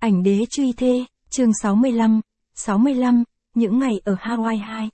Ảnh đế truy thê, chương 65, những ngày ở Hawaii 2.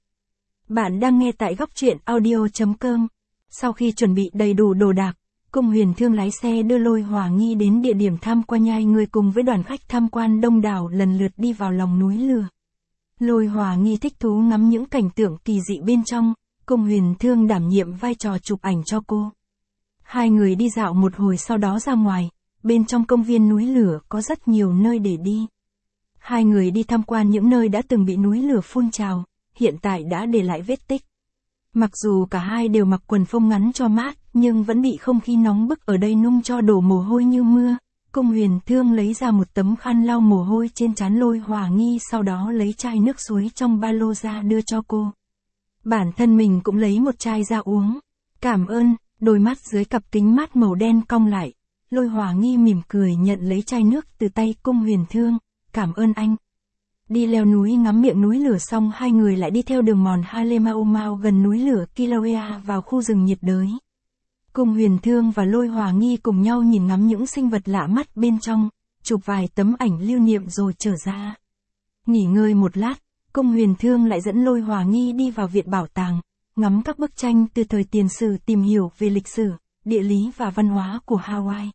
Bạn đang nghe tại góc truyện audio.com. Sau khi chuẩn bị đầy đủ đồ đạc, Cung Huyền Thương lái xe đưa Lôi Hỏa Nghi đến địa điểm tham quan nhai người cùng với đoàn khách tham quan đông đảo lần lượt đi vào lòng núi lửa. Lôi Hỏa Nghi thích thú ngắm những cảnh tượng kỳ dị bên trong, Cung Huyền Thương đảm nhiệm vai trò chụp ảnh cho cô. Hai người đi dạo một hồi sau đó ra ngoài, bên trong công viên núi lửa có rất nhiều nơi để đi. Hai người đi tham quan những nơi đã từng bị núi lửa phun trào, hiện tại đã để lại vết tích. Mặc dù cả hai đều mặc quần phông ngắn cho mát, nhưng vẫn bị không khí nóng bức ở đây nung cho đổ mồ hôi như mưa. Cung Huyền Thương lấy ra một tấm khăn lau mồ hôi trên trán Lôi Hỏa Nghi, sau đó lấy chai nước suối trong ba lô ra đưa cho cô. Bản thân mình cũng lấy một chai ra uống. Cảm ơn, đôi mắt dưới cặp kính mát màu đen cong lại. Lôi Hỏa Nghi mỉm cười nhận lấy chai nước từ tay Cung Huyền Thương, cảm ơn anh. Đi leo núi ngắm miệng núi lửa xong hai người lại đi theo đường mòn Halemaumau gần núi lửa Kilauea vào khu rừng nhiệt đới. Cung Huyền Thương và Lôi Hỏa Nghi cùng nhau nhìn ngắm những sinh vật lạ mắt bên trong, chụp vài tấm ảnh lưu niệm rồi trở ra. Nghỉ ngơi một lát, Cung Huyền Thương lại dẫn Lôi Hỏa Nghi đi vào viện bảo tàng, ngắm các bức tranh từ thời tiền sử, tìm hiểu về lịch sử, địa lý và văn hóa của Hawaii.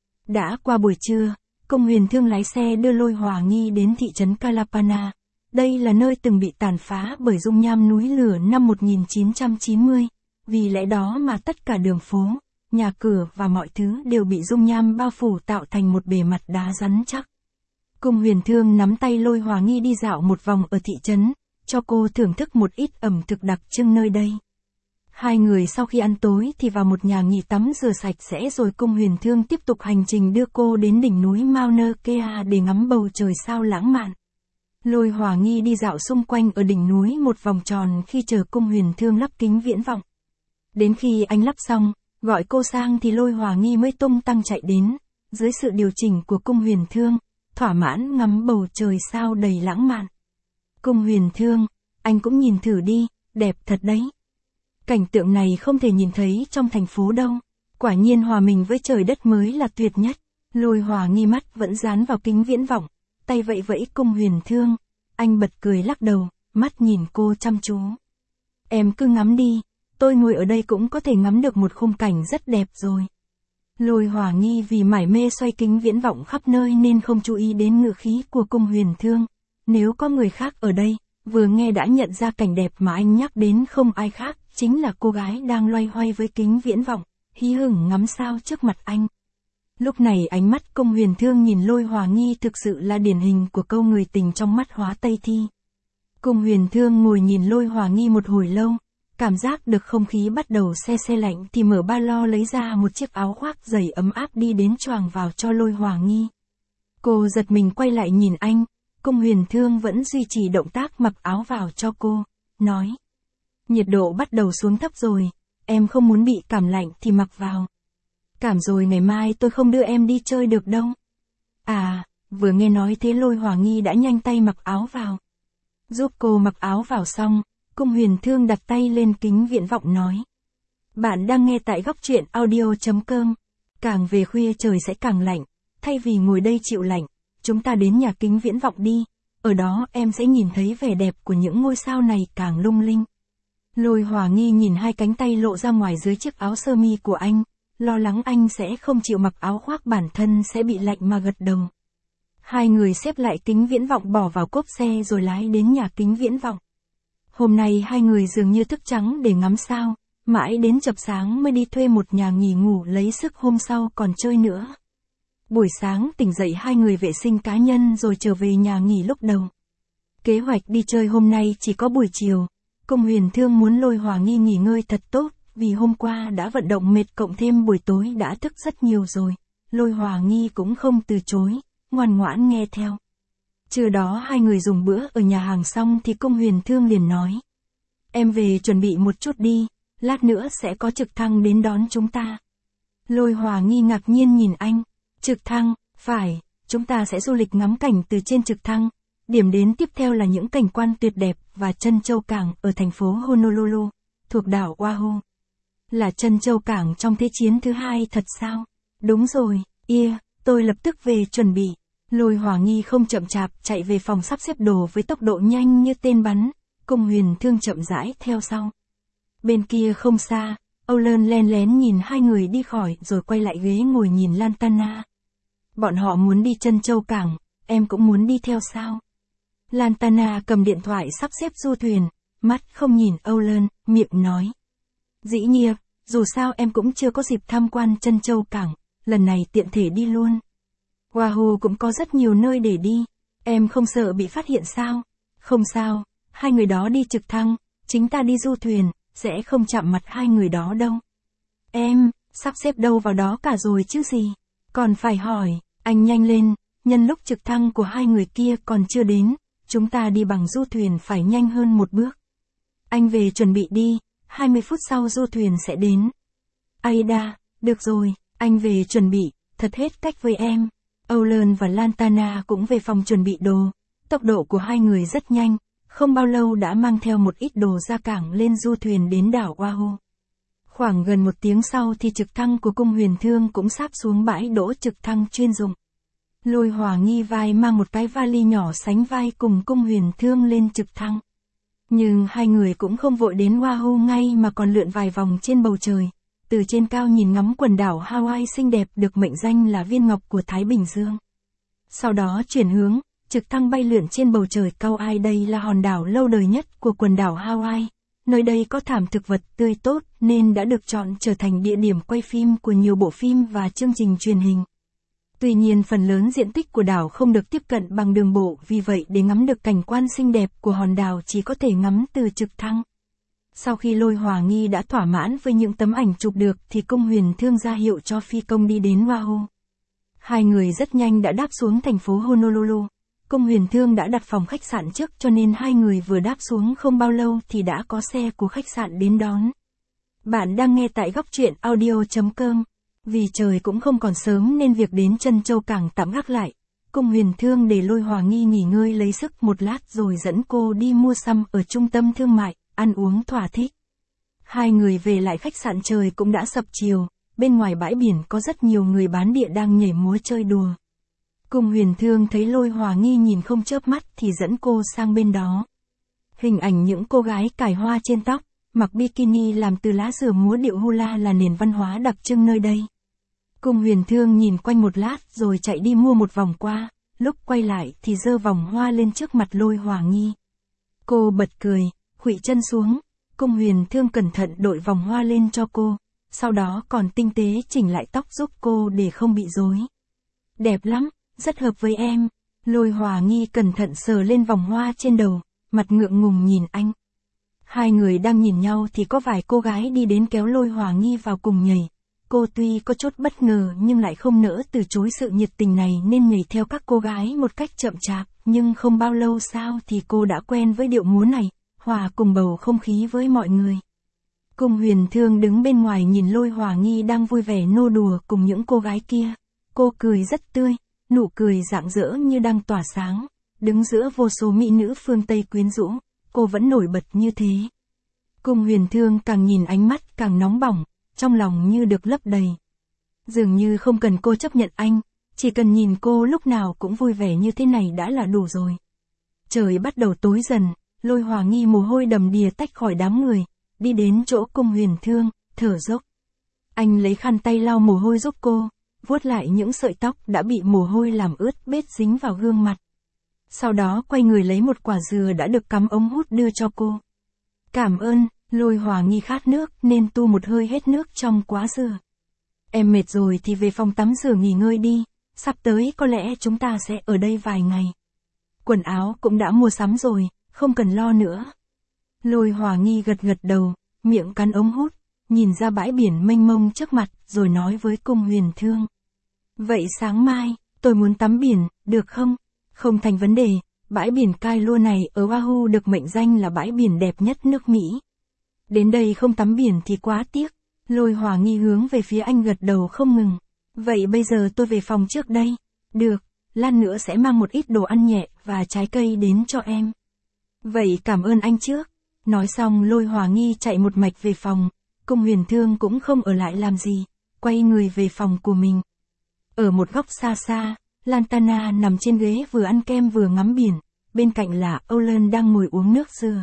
Đã qua buổi trưa, Cung Huyền Thương lái xe đưa Lôi Hỏa Nghi đến thị trấn Kalapana. Đây là nơi từng bị tàn phá bởi dung nham núi lửa năm 1990, vì lẽ đó mà tất cả đường phố, nhà cửa và mọi thứ đều bị dung nham bao phủ tạo thành một bề mặt đá rắn chắc. Cung Huyền Thương nắm tay Lôi Hỏa Nghi đi dạo một vòng ở thị trấn, cho cô thưởng thức một ít ẩm thực đặc trưng nơi đây. Hai người sau khi ăn tối thì vào một nhà nghỉ tắm rửa sạch sẽ rồi Cung Huyền Thương tiếp tục hành trình đưa cô đến đỉnh núi Mauna Kea để ngắm bầu trời sao lãng mạn. Lôi Hỏa Nghi đi dạo xung quanh ở đỉnh núi một vòng tròn khi chờ Cung Huyền Thương lắp kính viễn vọng. Đến khi anh lắp xong, gọi cô sang thì Lôi Hỏa Nghi mới tung tăng chạy đến, dưới sự điều chỉnh của Cung Huyền Thương, thỏa mãn ngắm bầu trời sao đầy lãng mạn. Cung Huyền Thương, anh cũng nhìn thử đi, đẹp thật đấy. Cảnh tượng này không thể nhìn thấy trong thành phố đâu. Quả nhiên hòa mình với trời đất mới là tuyệt nhất. Lôi Hỏa Nghi mắt vẫn dán vào kính viễn vọng, tay vẫy vẫy Cung Huyền Thương. Anh bật cười lắc đầu, mắt nhìn cô chăm chú. Em cứ ngắm đi, tôi ngồi ở đây cũng có thể ngắm được một khung cảnh rất đẹp rồi. Lôi Hỏa Nghi vì mải mê xoay kính viễn vọng khắp nơi nên không chú ý đến ngữ khí của Cung Huyền Thương. Nếu có người khác ở đây, vừa nghe đã nhận ra cảnh đẹp mà anh nhắc đến không ai khác, chính là cô gái đang loay hoay với kính viễn vọng, hí hửng ngắm sao trước mặt anh. Lúc này ánh mắt Cung Huyền Thương nhìn Lôi Hỏa Nghi thực sự là điển hình của câu người tình trong mắt hóa Tây Thi. Cung Huyền Thương ngồi nhìn Lôi Hỏa Nghi một hồi lâu, cảm giác được không khí bắt đầu se lạnh thì mở ba lô lấy ra một chiếc áo khoác dày ấm áp đi đến choàng vào cho Lôi Hỏa Nghi. Cô giật mình quay lại nhìn anh, Cung Huyền Thương vẫn duy trì động tác mặc áo vào cho cô, nói. Nhiệt độ bắt đầu xuống thấp rồi, em không muốn bị cảm lạnh thì mặc vào. Cảm rồi ngày mai tôi không đưa em đi chơi được đâu. À, vừa nghe nói thế Lôi Hỏa Nghi đã nhanh tay mặc áo vào. Giúp cô mặc áo vào xong, Cung Huyền Thương đặt tay lên kính viễn vọng nói. Bạn đang nghe tại góc truyện audio.com. Càng về khuya trời sẽ càng lạnh, thay vì ngồi đây chịu lạnh, chúng ta đến nhà kính viễn vọng đi, ở đó em sẽ nhìn thấy vẻ đẹp của những ngôi sao này càng lung linh. Lôi Hỏa Nghi nhìn hai cánh tay lộ ra ngoài dưới chiếc áo sơ mi của anh, lo lắng anh sẽ không chịu mặc áo khoác bản thân sẽ bị lạnh mà gật đầu. Hai người xếp lại kính viễn vọng bỏ vào cốp xe rồi lái đến nhà kính viễn vọng. Hôm nay hai người dường như thức trắng để ngắm sao, mãi đến chập sáng mới đi thuê một nhà nghỉ ngủ lấy sức hôm sau còn chơi nữa. Buổi sáng tỉnh dậy hai người vệ sinh cá nhân rồi trở về nhà nghỉ lúc đầu. Kế hoạch đi chơi hôm nay chỉ có buổi chiều. Cung Huyền Thương muốn Lôi Hỏa Nghi nghỉ ngơi thật tốt, vì hôm qua đã vận động mệt cộng thêm buổi tối đã thức rất nhiều rồi. Lôi Hỏa Nghi cũng không từ chối, ngoan ngoãn nghe theo. Trưa đó hai người dùng bữa ở nhà hàng xong thì Cung Huyền Thương liền nói. Em về chuẩn bị một chút đi, lát nữa sẽ có trực thăng đến đón chúng ta. Lôi Hỏa Nghi ngạc nhiên nhìn anh, trực thăng, phải, chúng ta sẽ du lịch ngắm cảnh từ trên trực thăng. Điểm đến tiếp theo là những cảnh quan tuyệt đẹp và chân châu cảng ở thành phố Honolulu, thuộc đảo Oahu. Là chân châu cảng trong Thế chiến thứ hai thật sao? Đúng rồi, tôi lập tức về chuẩn bị. Lôi Hòa Nghi không chậm chạp chạy về phòng sắp xếp đồ với tốc độ nhanh như tên bắn, Cung Huyền Thương chậm rãi theo sau. Bên kia không xa, Âu Lơn len lén nhìn hai người đi khỏi rồi quay lại ghế ngồi nhìn Lantana. Bọn họ muốn đi Trân Châu Cảng, em cũng muốn đi theo sao? Lantana cầm điện thoại sắp xếp du thuyền, mắt không nhìn Âu Lơn, miệng nói. Dĩ nhiên, dù sao em cũng chưa có dịp tham quan Trân Châu Cảng, lần này tiện thể đi luôn. Oahu cũng có rất nhiều nơi để đi, em không sợ bị phát hiện sao? Không sao, hai người đó đi trực thăng, chính ta đi du thuyền, sẽ không chạm mặt hai người đó đâu. Em, sắp xếp đâu vào đó cả rồi chứ gì? Còn phải hỏi, anh nhanh lên, nhân lúc trực thăng của hai người kia còn chưa đến, chúng ta đi bằng du thuyền phải nhanh hơn một bước. Anh về chuẩn bị đi, 20 phút sau du thuyền sẽ đến. Aida, được rồi, anh về chuẩn bị, thật hết cách với em. Âu Lơn và Lantana cũng về phòng chuẩn bị đồ, tốc độ của hai người rất nhanh, không bao lâu đã mang theo một ít đồ ra cảng lên du thuyền đến đảo Oahu. Khoảng gần một tiếng sau thì trực thăng của Cung Huyền Thương cũng sáp xuống bãi đỗ trực thăng chuyên dụng. Lôi Hòa Nghi vai mang một cái vali nhỏ sánh vai cùng Cung Huyền Thương lên trực thăng. Nhưng hai người cũng không vội đến Oahu ngay mà còn lượn vài vòng trên bầu trời, từ trên cao nhìn ngắm quần đảo Hawaii xinh đẹp được mệnh danh là viên ngọc của Thái Bình Dương. Sau đó chuyển hướng, trực thăng bay lượn trên bầu trời cao ai đây là hòn đảo lâu đời nhất của quần đảo Hawaii. Nơi đây có thảm thực vật tươi tốt nên đã được chọn trở thành địa điểm quay phim của nhiều bộ phim và chương trình truyền hình. Tuy nhiên phần lớn diện tích của đảo không được tiếp cận bằng đường bộ, vì vậy để ngắm được cảnh quan xinh đẹp của hòn đảo chỉ có thể ngắm từ trực thăng. Sau khi Lôi Hòa Nghi đã thỏa mãn với những tấm ảnh chụp được thì Cung Huyền Thương ra hiệu cho phi công đi đến Oahu. Hai người rất nhanh đã đáp xuống thành phố Honolulu. Cung Huyền Thương đã đặt phòng khách sạn trước cho nên hai người vừa đáp xuống không bao lâu thì đã có xe của khách sạn đến đón. Bạn đang nghe tại góc truyện audio.com. Vì trời cũng không còn sớm nên việc đến Trân Châu Cảng tạm gác lại. Cung Huyền Thương để Lôi Hòa Nghi nghỉ ngơi lấy sức một lát rồi dẫn cô đi mua sắm ở trung tâm thương mại, ăn uống thỏa thích. Hai người về lại khách sạn trời cũng đã sập chiều, bên ngoài bãi biển có rất nhiều người bán địa đang nhảy múa chơi đùa. Cung Huyền Thương thấy Lôi Hòa Nghi nhìn không chớp mắt thì dẫn cô sang bên đó. Hình ảnh những cô gái cài hoa trên tóc, mặc bikini làm từ lá dừa múa điệu hula là nền văn hóa đặc trưng nơi đây. Cung Huyền Thương nhìn quanh một lát rồi chạy đi mua một vòng qua, lúc quay lại thì giơ vòng hoa lên trước mặt Lôi Hòa Nghi. Cô bật cười, khuỵu chân xuống, Cung Huyền Thương cẩn thận đội vòng hoa lên cho cô, sau đó còn tinh tế chỉnh lại tóc giúp cô để không bị rối. Đẹp lắm, rất hợp với em. Lôi Hòa Nghi cẩn thận sờ lên vòng hoa trên đầu, mặt ngượng ngùng nhìn anh. Hai người đang nhìn nhau thì có vài cô gái đi đến kéo Lôi Hòa Nghi vào cùng nhảy. Cô tuy có chút bất ngờ nhưng lại không nỡ từ chối sự nhiệt tình này nên nhảy theo các cô gái một cách chậm chạp, nhưng không bao lâu sau thì cô đã quen với điệu múa này, hòa cùng bầu không khí với mọi người. Cung Huyền Thương đứng bên ngoài nhìn Lôi Hòa Nghi đang vui vẻ nô đùa cùng những cô gái kia. Cô cười rất tươi, nụ cười rạng rỡ như đang tỏa sáng, đứng giữa vô số mỹ nữ phương Tây quyến rũ, cô vẫn nổi bật như thế. Cung Huyền Thương càng nhìn ánh mắt càng nóng bỏng, trong lòng như được lấp đầy. Dường như không cần cô chấp nhận anh, chỉ cần nhìn cô lúc nào cũng vui vẻ như thế này đã là đủ rồi. Trời bắt đầu tối dần, Lôi Hòa Nghi mồ hôi đầm đìa tách khỏi đám người, đi đến chỗ Cung Huyền Thương, thở dốc. Anh lấy khăn tay lau mồ hôi giúp cô, vuốt lại những sợi tóc đã bị mồ hôi làm ướt bết dính vào gương mặt. Sau đó quay người lấy một quả dừa đã được cắm ống hút đưa cho cô. Cảm ơn. Lôi Hòa Nghi khát nước nên tu một hơi hết nước trong quá dừa. Em mệt rồi thì về phòng tắm rửa nghỉ ngơi đi, sắp tới có lẽ chúng ta sẽ ở đây vài ngày. Quần áo cũng đã mua sắm rồi, không cần lo nữa. Lôi Hòa Nghi gật gật đầu, miệng cắn ống hút, nhìn ra bãi biển mênh mông trước mặt rồi nói với Cung Huyền Thương. Vậy sáng mai, tôi muốn tắm biển, được không? Không thành vấn đề, bãi biển Kailua này ở Oahu được mệnh danh là bãi biển đẹp nhất nước Mỹ. Đến đây không tắm biển thì quá tiếc. Lôi Hòa Nghi hướng về phía anh gật đầu không ngừng. Vậy bây giờ tôi về phòng trước đây. Được, lát nữa sẽ mang một ít đồ ăn nhẹ và trái cây đến cho em. Vậy cảm ơn anh trước. Nói xong Lôi Hòa Nghi chạy một mạch về phòng. Cung Huyền Thương cũng không ở lại làm gì, quay người về phòng của mình. Ở một góc xa xa, Lantana nằm trên ghế vừa ăn kem vừa ngắm biển, bên cạnh là Olen đang ngồi uống nước dừa.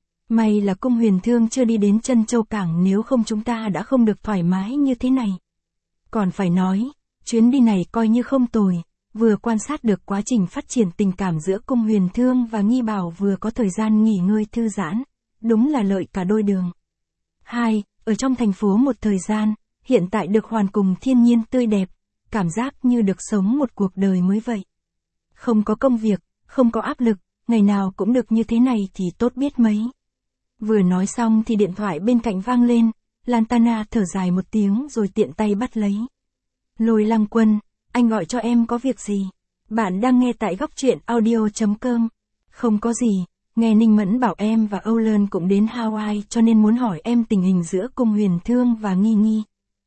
May là Cung Huyền Thương chưa đi đến Trân Châu Cảng, nếu không chúng ta đã không được thoải mái như thế này. Còn phải nói, chuyến đi này coi như không tồi, vừa quan sát được quá trình phát triển tình cảm giữa Cung Huyền Thương và Nghi Bảo, vừa có thời gian nghỉ ngơi thư giãn, đúng là lợi cả đôi đường. 2. Ở trong thành phố một thời gian, hiện tại được hoàn cùng thiên nhiên tươi đẹp, cảm giác như được sống một cuộc đời mới vậy. Không có công việc, không có áp lực, ngày nào cũng được như thế này thì tốt biết mấy. Vừa nói xong thì điện thoại bên cạnh vang lên, Lantana thở dài một tiếng rồi tiện tay bắt lấy. Lôi Lăng Quân, anh gọi cho em có việc gì? Bạn đang nghe tại góc truyện audio.com. Không có gì, nghe Ninh Mẫn bảo em và Olen cũng đến Hawaii cho nên muốn hỏi em tình hình giữa Cung Huyền Thương và Nghi Nghi.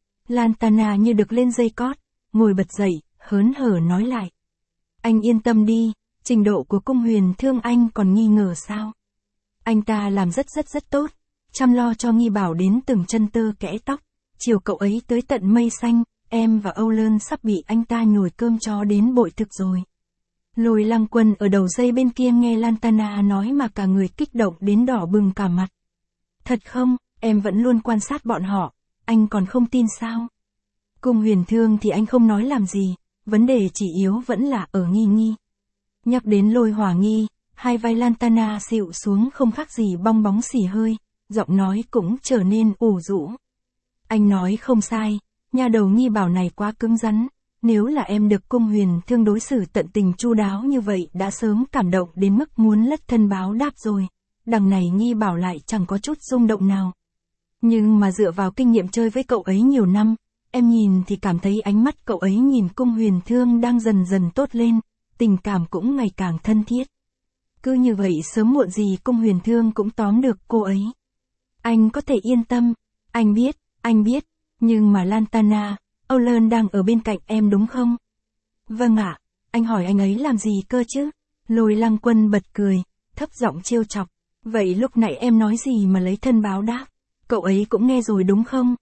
Lantana như được lên dây cót, ngồi bật dậy, hớn hở nói lại. Anh yên tâm đi, trình độ của Cung Huyền Thương anh còn nghi ngờ sao? Anh ta làm rất tốt, chăm lo cho Nghi Bảo đến từng chân tơ kẽ tóc, chiều cậu ấy tới tận mây xanh, em và Olen sắp bị anh ta nhồi cơm chó đến bội thực rồi. Lôi Lăng Quân ở đầu dây bên kia nghe Lantana nói mà cả người kích động đến đỏ bừng cả mặt. Thật không, em vẫn luôn quan sát bọn họ, anh còn không tin sao? Cung Huyền Thương thì anh không nói làm gì, vấn đề chỉ yếu vẫn là ở Nghi Nghi. Nhắc đến Lôi Hỏa Nghi, hai vai Lantana xịu xuống không khác gì bong bóng xì hơi, giọng nói cũng trở nên ủ rũ. Anh nói không sai, nhà đầu Nghi Bảo này quá cứng rắn, nếu là em được Cung Huyền Thương đối xử tận tình chu đáo như vậy đã sớm cảm động đến mức muốn lất thân báo đáp rồi, đằng này Nghi Bảo lại chẳng có chút rung động nào. Nhưng mà dựa vào kinh nghiệm chơi với cậu ấy nhiều năm, em nhìn thì cảm thấy ánh mắt cậu ấy nhìn Cung Huyền Thương đang dần dần tốt lên, tình cảm cũng ngày càng thân thiết. Cứ như vậy sớm muộn gì Cung Huyền Thương cũng tóm được cô ấy. Anh có thể yên tâm, anh biết, nhưng mà Lantana, Olen đang ở bên cạnh em đúng không? Vâng ạ, anh hỏi anh ấy làm gì cơ chứ? Lôi Lăng Quân bật cười, thấp giọng trêu chọc. Vậy lúc nãy em nói gì mà lấy thân báo đáp? Cậu ấy cũng nghe rồi đúng không?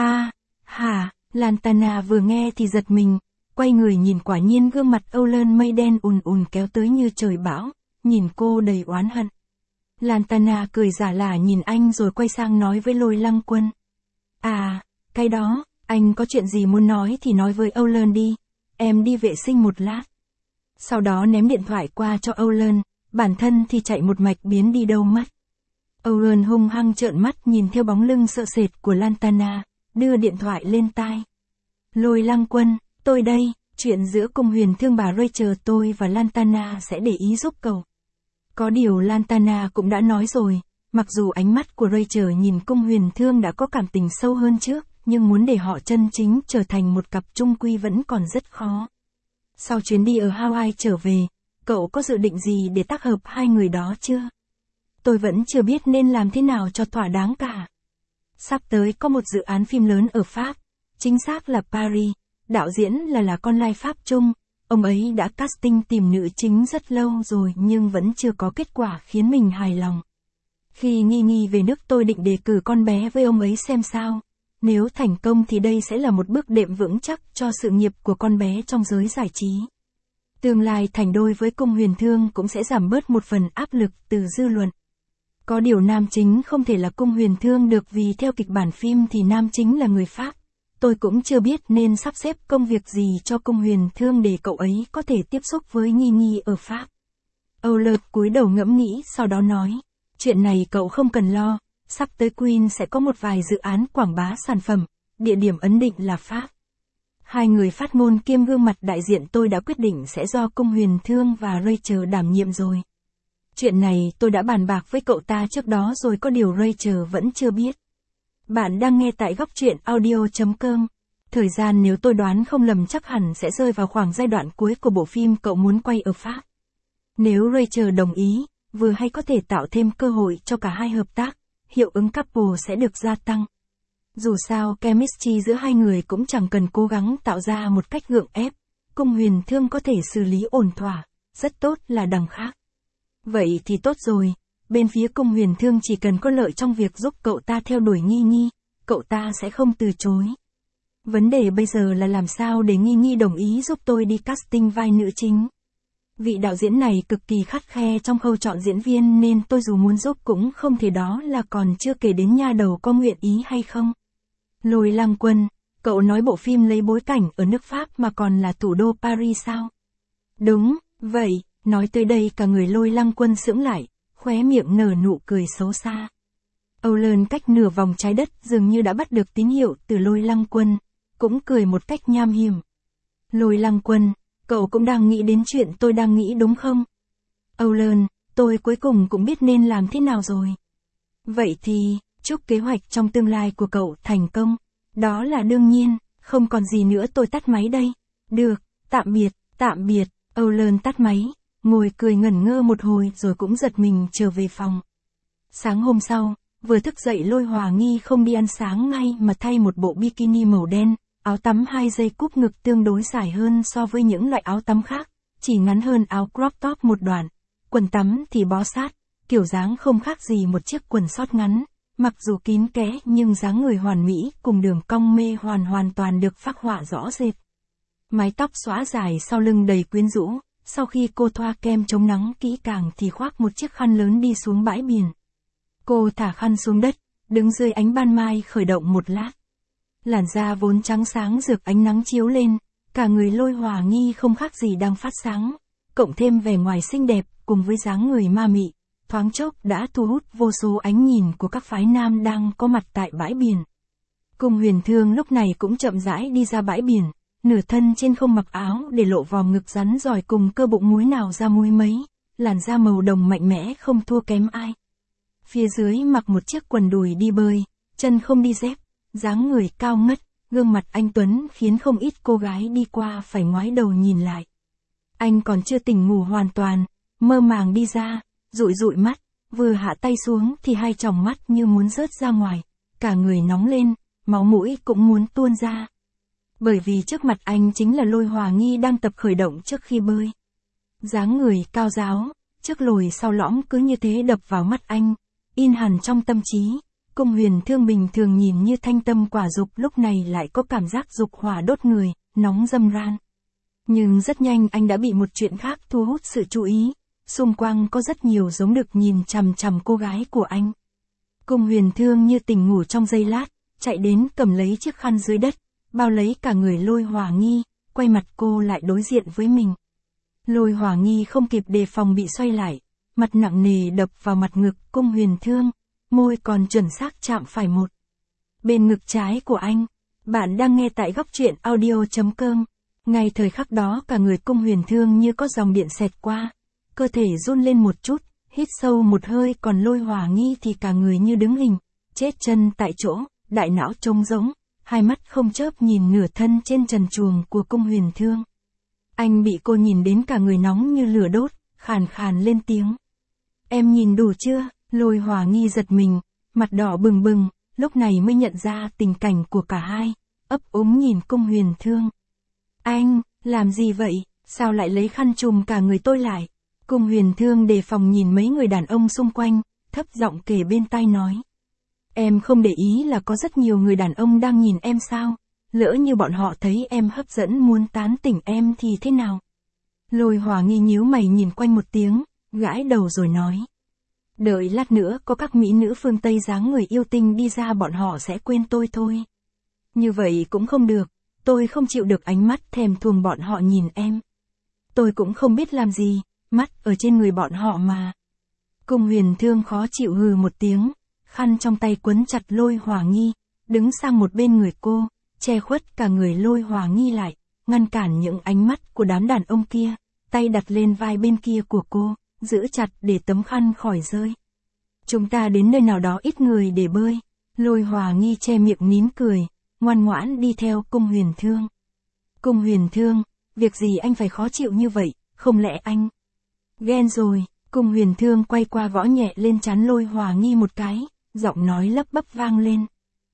Hả? Lantana vừa nghe thì giật mình, quay người nhìn quả nhiên gương mặt Olen mây đen ùn kéo tới như trời bão, nhìn cô đầy oán hận. Lantana cười giả lả nhìn anh rồi quay sang nói với Lôi Lăng Quân. Cái đó, anh có chuyện gì muốn nói thì nói với Olen đi, em đi vệ sinh một lát. Sau đó ném điện thoại qua cho Olen, bản thân thì chạy một mạch biến đi đâu mất. Olen hung hăng trợn mắt nhìn theo bóng lưng sợ sệt của Lantana, đưa điện thoại lên tai. Lôi Lăng Quân, tôi đây, chuyện giữa Cung Huyền Thương bà Rachel tôi và Lantana sẽ để ý giúp cậu. Có điều Lantana cũng đã nói rồi, mặc dù ánh mắt của Rachel nhìn Cung Huyền Thương đã có cảm tình sâu hơn trước, nhưng muốn để họ chân chính trở thành một cặp chung quy vẫn còn rất khó. Sau chuyến đi ở Hawaii trở về, cậu có dự định gì để tác hợp hai người đó chưa? Tôi vẫn chưa biết nên làm thế nào cho thỏa đáng cả. Sắp tới có một dự án phim lớn ở Pháp, chính xác là Paris, đạo diễn là con lai Pháp Trung, ông ấy đã casting tìm nữ chính rất lâu rồi nhưng vẫn chưa có kết quả khiến mình hài lòng. Khi Nghi Nghi về nước tôi định đề cử con bé với ông ấy xem sao. Nếu thành công thì đây sẽ là một bước đệm vững chắc cho sự nghiệp của con bé trong giới giải trí. Tương lai thành đôi với Cung Huyền Thương cũng sẽ giảm bớt một phần áp lực từ dư luận. Có điều nam chính không thể là Cung Huyền Thương được vì theo kịch bản phim thì nam chính là người Pháp. Tôi cũng chưa biết nên sắp xếp công việc gì cho Cung Huyền Thương để cậu ấy có thể tiếp xúc với Nghi Nghi ở Pháp. Olen cúi đầu ngẫm nghĩ sau đó nói, chuyện này cậu không cần lo. Sắp tới Queen sẽ có một vài dự án quảng bá sản phẩm, địa điểm ấn định là Pháp. Hai người phát ngôn kiêm gương mặt đại diện tôi đã quyết định sẽ do Cung Huyền Thương và Rachel đảm nhiệm rồi. Chuyện này tôi đã bàn bạc với cậu ta trước đó rồi, có điều Rachel vẫn chưa biết. Bạn đang nghe tại góc truyện audio.com. Thời gian nếu tôi đoán không lầm chắc hẳn sẽ rơi vào khoảng giai đoạn cuối của bộ phim cậu muốn quay ở Pháp. Nếu Rachel đồng ý, vừa hay có thể tạo thêm cơ hội cho cả hai hợp tác. Hiệu ứng couple sẽ được gia tăng. Dù sao chemistry giữa hai người cũng chẳng cần cố gắng tạo ra một cách gượng ép, Cung Huyền Thương có thể xử lý ổn thỏa, rất tốt là đằng khác. Vậy thì tốt rồi, bên phía Cung Huyền Thương chỉ cần có lợi trong việc giúp cậu ta theo đuổi Nghi Nghi, cậu ta sẽ không từ chối. Vấn đề bây giờ là làm sao để Nghi Nghi đồng ý giúp tôi đi casting vai nữ chính. Vị đạo diễn này cực kỳ khắt khe trong khâu chọn diễn viên nên tôi dù muốn giúp cũng không thể, đó là còn chưa kể đến nha đầu có nguyện ý hay không. Lôi Lăng Quân, cậu nói bộ phim lấy bối cảnh ở nước Pháp mà còn là thủ đô Paris sao? Đúng, vậy, nói tới đây cả người Lôi Lăng Quân sững lại, khóe miệng nở nụ cười xấu xa. Âu Lơn cách nửa vòng trái đất dường như đã bắt được tín hiệu từ Lôi Lăng Quân, cũng cười một cách nham hiểm. Lôi Lăng Quân, cậu cũng đang nghĩ đến chuyện tôi đang nghĩ đúng không? Âu Lơn, tôi cuối cùng cũng biết nên làm thế nào rồi. Vậy thì, chúc kế hoạch trong tương lai của cậu thành công. Đó là đương nhiên, không còn gì nữa, tôi tắt máy đây. Được, tạm biệt, Âu Lơn tắt máy, ngồi cười ngẩn ngơ một hồi rồi cũng giật mình trở về phòng. Sáng hôm sau, vừa thức dậy Lôi Hòa Nghi không đi ăn sáng ngay mà thay một bộ bikini màu đen, áo tắm 2 dây cúp ngực tương đối dài hơn so với những loại áo tắm khác, chỉ ngắn hơn áo crop top một đoạn, quần tắm thì bó sát, kiểu dáng không khác gì một chiếc quần sót ngắn, mặc dù kín kẽ nhưng dáng người hoàn mỹ cùng đường cong mê hoàn toàn được phác họa rõ rệt. Mái tóc xõa dài sau lưng đầy quyến rũ, sau khi cô thoa kem chống nắng kỹ càng thì khoác một chiếc khăn lớn đi xuống bãi biển. Cô thả khăn xuống đất, đứng dưới ánh ban mai khởi động một lát. Làn da vốn trắng sáng rực ánh nắng chiếu lên, cả người Lôi Hòa Nghi không khác gì đang phát sáng, cộng thêm vẻ ngoài xinh đẹp cùng với dáng người ma mị, thoáng chốc đã thu hút vô số ánh nhìn của các phái nam đang có mặt tại bãi biển. Cung Huyền Thương lúc này cũng chậm rãi đi ra bãi biển, nửa thân trên không mặc áo để lộ vòm ngực rắn giỏi cùng cơ bụng múi nào ra múi mấy, làn da màu đồng mạnh mẽ không thua kém ai. Phía dưới mặc một chiếc quần đùi đi bơi, chân không đi dép, dáng người cao ngất, gương mặt anh tuấn khiến không ít cô gái đi qua phải ngoái đầu nhìn lại. Anh còn chưa tỉnh ngủ hoàn toàn, mơ màng đi ra, dụi mắt, vừa hạ tay xuống thì hai tròng mắt như muốn rớt ra ngoài, cả người nóng lên, máu mũi cũng muốn tuôn ra. Bởi vì trước mặt anh chính là Lôi Hòa Nghi đang tập khởi động trước khi bơi. Dáng người cao ráo, trước lồi sau lõm cứ như thế đập vào mắt anh, in hẳn trong tâm trí. Cung Huyền Thương bình thường nhìn như thanh tâm quả dục lúc này lại có cảm giác dục hỏa đốt người, nóng râm ran. Nhưng rất nhanh anh đã bị một chuyện khác thu hút sự chú ý, xung quanh có rất nhiều giống được nhìn chằm chằm cô gái của anh. Cung Huyền Thương như tỉnh ngủ trong giây lát, chạy đến cầm lấy chiếc khăn dưới đất, bao lấy cả người Lôi Hòa Nghi, quay mặt cô lại đối diện với mình. Lôi Hòa Nghi không kịp đề phòng bị xoay lại, mặt nặng nề đập vào mặt ngực Cung Huyền Thương, môi còn chuẩn xác chạm phải một bên ngực trái của anh. Bạn đang nghe tại góc truyện audio.com. Ngay thời khắc đó cả người Cung Huyền Thương như có dòng điện xẹt qua, cơ thể run lên một chút, hít sâu một hơi, còn Lôi Hòa Nghi thì cả người như đứng hình, chết chân tại chỗ, đại não trống rỗng, hai mắt không chớp nhìn nửa thân trên trần truồng của Cung Huyền Thương. Anh bị cô nhìn đến cả người nóng như lửa đốt, khàn khàn lên tiếng. Em nhìn đủ chưa? Lôi Hòa Nghi giật mình, mặt đỏ bừng bừng, lúc này mới nhận ra tình cảnh của cả hai, ấp úng nhìn Cung Huyền Thương. Anh, làm gì vậy? Sao lại lấy khăn trùm cả người tôi lại? Cung Huyền Thương đề phòng nhìn mấy người đàn ông xung quanh, thấp giọng kể bên tai nói. Em không để ý là có rất nhiều người đàn ông đang nhìn em sao? Lỡ như bọn họ thấy em hấp dẫn muốn tán tỉnh em thì thế nào? Lôi Hòa Nghi nhíu mày nhìn quanh một tiếng, gãi đầu rồi nói. Đợi lát nữa có các mỹ nữ phương Tây dáng người yêu tinh đi ra bọn họ sẽ quên tôi thôi. Như vậy cũng không được, tôi không chịu được ánh mắt thèm thuồng bọn họ nhìn em. Tôi cũng không biết làm gì, mắt ở trên người bọn họ mà. Cung Huyền Thương khó chịu hừ một tiếng, khăn trong tay quấn chặt Lôi Hòa Nghi, đứng sang một bên người cô, che khuất cả người Lôi Hòa Nghi lại, ngăn cản những ánh mắt của đám đàn ông kia, tay đặt lên vai bên kia của cô, giữ chặt để tấm khăn khỏi rơi. Chúng ta đến nơi nào đó ít người để bơi. Lôi Hòa Nghi che miệng nín cười, ngoan ngoãn đi theo Cung Huyền Thương. Cung Huyền Thương, việc gì anh phải khó chịu như vậy, không lẽ anh ghen rồi? Cung Huyền Thương quay qua gõ nhẹ lên trán Lôi Hòa Nghi một cái, giọng nói lắp bắp vang lên.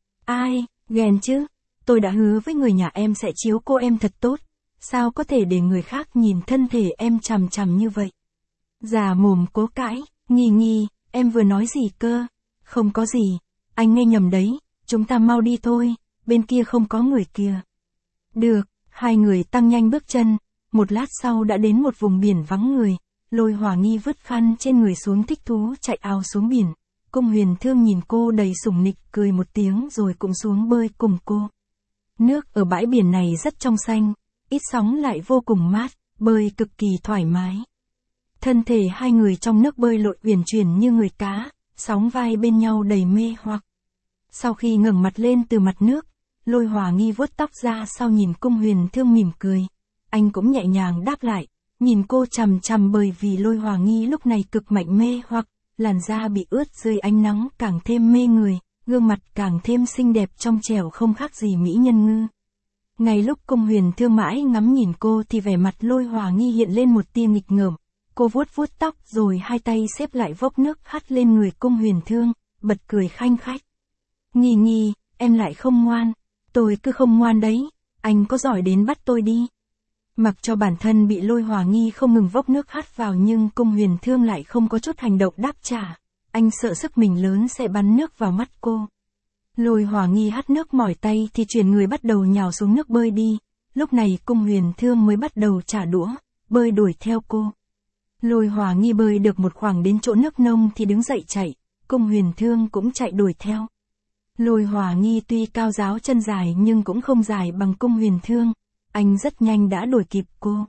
Ai, ghen chứ? Tôi đã hứa với người nhà em sẽ chiếu cô em thật tốt, sao có thể để người khác nhìn thân thể em chằm chằm như vậy? Già mồm cố cãi, Nghi, em vừa nói gì cơ? Không có gì, anh nghe nhầm đấy, chúng ta mau đi thôi, bên kia không có người kia. Được, hai người tăng nhanh bước chân, một lát sau đã đến một vùng biển vắng người, Lôi Hòa Nghi vứt khăn trên người xuống thích thú chạy ào xuống biển. Cung Huyền Thương nhìn cô đầy sủng nịch cười một tiếng rồi cũng xuống bơi cùng cô. Nước ở bãi biển này rất trong xanh, ít sóng lại vô cùng mát, bơi cực kỳ thoải mái. Thân thể hai người trong nước bơi lội uyển chuyển như người cá, sóng vai bên nhau đầy mê hoặc. Sau khi ngẩng mặt lên từ mặt nước, Lôi Hòa Nghi vuốt tóc ra sau nhìn Cung Huyền Thương mỉm cười. Anh cũng nhẹ nhàng đáp lại, nhìn cô chằm chằm bởi vì Lôi Hòa Nghi lúc này cực mạnh mê hoặc, làn da bị ướt dưới ánh nắng càng thêm mê người, gương mặt càng thêm xinh đẹp trong trẻo không khác gì mỹ nhân ngư. Ngay lúc Cung Huyền Thương mãi ngắm nhìn cô thì vẻ mặt Lôi Hòa Nghi hiện lên một tia nghịch ngợm. Cô vuốt vuốt tóc rồi hai tay xếp lại vốc nước hắt lên người Cung Huyền Thương, bật cười khanh khách. Nghi Nghi, em lại không ngoan. Tôi cứ không ngoan đấy, anh có giỏi đến bắt tôi đi. Mặc cho bản thân bị Lôi Hòa Nghi không ngừng vốc nước hắt vào nhưng Cung Huyền Thương lại không có chút hành động đáp trả. Anh sợ sức mình lớn sẽ bắn nước vào mắt cô. Lôi Hòa Nghi hắt nước mỏi tay thì chuyển người bắt đầu nhào xuống nước bơi đi. Lúc này Cung Huyền Thương mới bắt đầu trả đũa, bơi đuổi theo cô. Lôi Hòa Nghi bơi được một khoảng đến chỗ nước nông thì đứng dậy chạy, Cung Huyền Thương cũng chạy đuổi theo. Lôi Hòa Nghi tuy cao ráo chân dài nhưng cũng không dài bằng Cung Huyền Thương, anh rất nhanh đã đuổi kịp cô.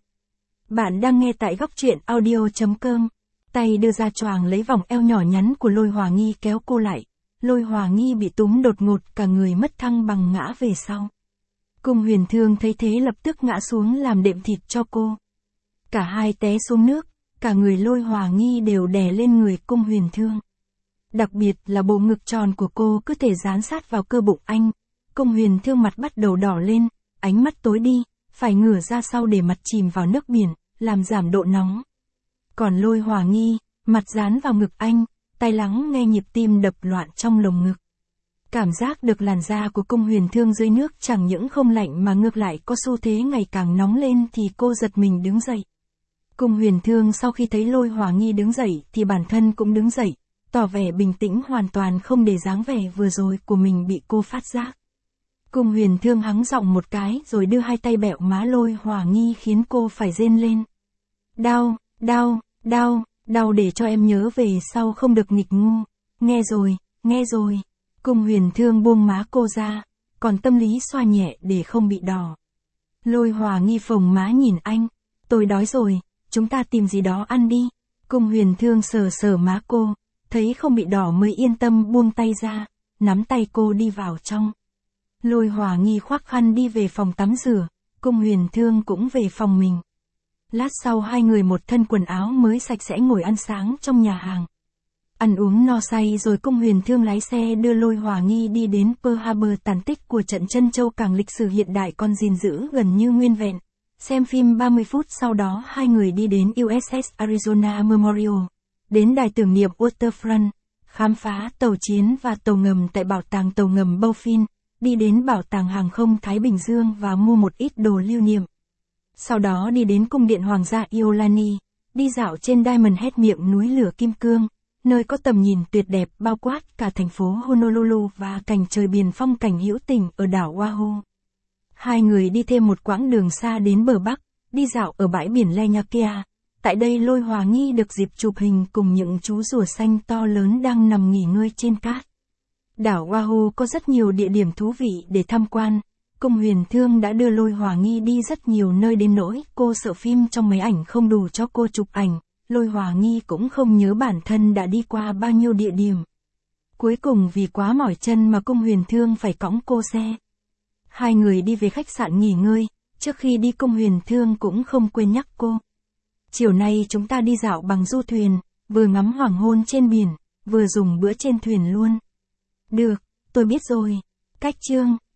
Bạn đang nghe tại góc truyện audio.com, tay đưa ra choàng lấy vòng eo nhỏ nhắn của Lôi Hòa Nghi kéo cô lại. Lôi Hòa Nghi bị túm đột ngột cả người mất thăng bằng ngã về sau. Cung Huyền Thương thấy thế lập tức ngã xuống làm đệm thịt cho cô. Cả hai té xuống nước, cả người Lôi Hòa Nghi đều đè lên người Cung Huyền Thương. Đặc biệt là bộ ngực tròn của cô cứ thể dán sát vào cơ bụng anh. Cung Huyền Thương mặt bắt đầu đỏ lên, ánh mắt tối đi, phải ngửa ra sau để mặt chìm vào nước biển, làm giảm độ nóng. Còn Lôi Hòa Nghi, mặt dán vào ngực anh, tai lắng nghe nhịp tim đập loạn trong lồng ngực. Cảm giác được làn da của Cung Huyền Thương dưới nước chẳng những không lạnh mà ngược lại có xu thế ngày càng nóng lên thì cô giật mình đứng dậy. Cung Huyền Thương sau khi thấy Lôi Hòa Nghi đứng dậy thì bản thân cũng đứng dậy, tỏ vẻ bình tĩnh hoàn toàn không để dáng vẻ vừa rồi của mình bị cô phát giác. Cung Huyền Thương hắng giọng một cái rồi đưa hai tay bẹo má Lôi Hòa Nghi khiến cô phải rên lên. Đau, đau, đau, đau để cho em nhớ về sau không được nghịch ngu. Nghe rồi, nghe rồi. Cung Huyền Thương buông má cô ra, còn tâm lý xoa nhẹ để không bị đỏ. Lôi Hòa Nghi phồng má nhìn anh. Tôi đói rồi, chúng ta tìm gì đó ăn đi. Cung Huyền Thương sờ sờ má cô, thấy không bị đỏ mới yên tâm buông tay ra, nắm tay cô đi vào trong. Lôi Hòa Nghi khoác khăn đi về phòng tắm rửa, Cung Huyền Thương cũng về phòng mình. Lát sau hai người một thân quần áo mới sạch sẽ ngồi ăn sáng trong nhà hàng. Ăn uống no say rồi Cung Huyền Thương lái xe đưa Lôi Hòa Nghi đi đến Pearl Harbor, tàn tích của trận Trân Châu cảng lịch sử hiện đại còn gìn giữ gần như nguyên vẹn. Xem phim 30 phút sau đó hai người đi đến USS Arizona Memorial, đến đài tưởng niệm Waterfront, khám phá tàu chiến và tàu ngầm tại bảo tàng tàu ngầm Baufin, đi đến bảo tàng hàng không Thái Bình Dương và mua một ít đồ lưu niệm. Sau đó đi đến cung điện Hoàng gia Iolani, đi dạo trên Diamond Head, miệng núi lửa kim cương, nơi có tầm nhìn tuyệt đẹp bao quát cả thành phố Honolulu và cảnh trời biển phong cảnh hữu tình ở đảo Oahu. Hai người đi thêm một quãng đường xa đến bờ Bắc, đi dạo ở bãi biển Laiakea. Tại đây Lôi Hòa Nghi được dịp chụp hình cùng những chú rùa xanh to lớn đang nằm nghỉ ngơi trên cát. Đảo Oahu có rất nhiều địa điểm thú vị để tham quan. Cung Huyền Thương đã đưa Lôi Hòa Nghi đi rất nhiều nơi đến nỗi cô sợ phim trong máy ảnh không đủ cho cô chụp ảnh. Lôi Hòa Nghi cũng không nhớ bản thân đã đi qua bao nhiêu địa điểm. Cuối cùng vì quá mỏi chân mà Cung Huyền Thương phải cõng cô xe. Hai người đi về khách sạn nghỉ ngơi, trước khi đi Cung Huyền Thương cũng không quên nhắc cô. Chiều nay chúng ta đi dạo bằng du thuyền, vừa ngắm hoàng hôn trên biển, vừa dùng bữa trên thuyền luôn. Được, tôi biết rồi. Cách chương.